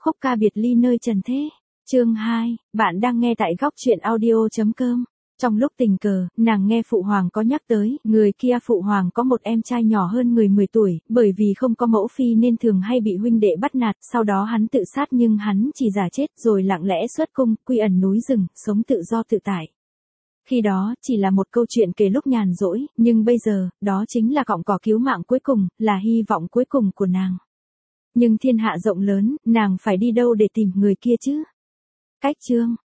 Khúc ca biệt ly nơi trần thế. Chương 2, bạn đang nghe tại góc truyện audio.com. Trong lúc tình cờ, nàng nghe phụ hoàng có nhắc tới, người kia phụ hoàng có một em trai nhỏ hơn người 10 tuổi, bởi vì không có mẫu phi nên thường hay bị huynh đệ bắt nạt, sau đó hắn tự sát nhưng hắn chỉ giả chết rồi lặng lẽ xuất cung, quy ẩn núi rừng, sống tự do tự tại. Khi đó, chỉ là một câu chuyện kể lúc nhàn rỗi, nhưng bây giờ, đó chính là cọng cỏ cứu mạng cuối cùng, là hy vọng cuối cùng của nàng. Nhưng thiên hạ rộng lớn, nàng phải đi đâu để tìm người kia chứ? Cách chương.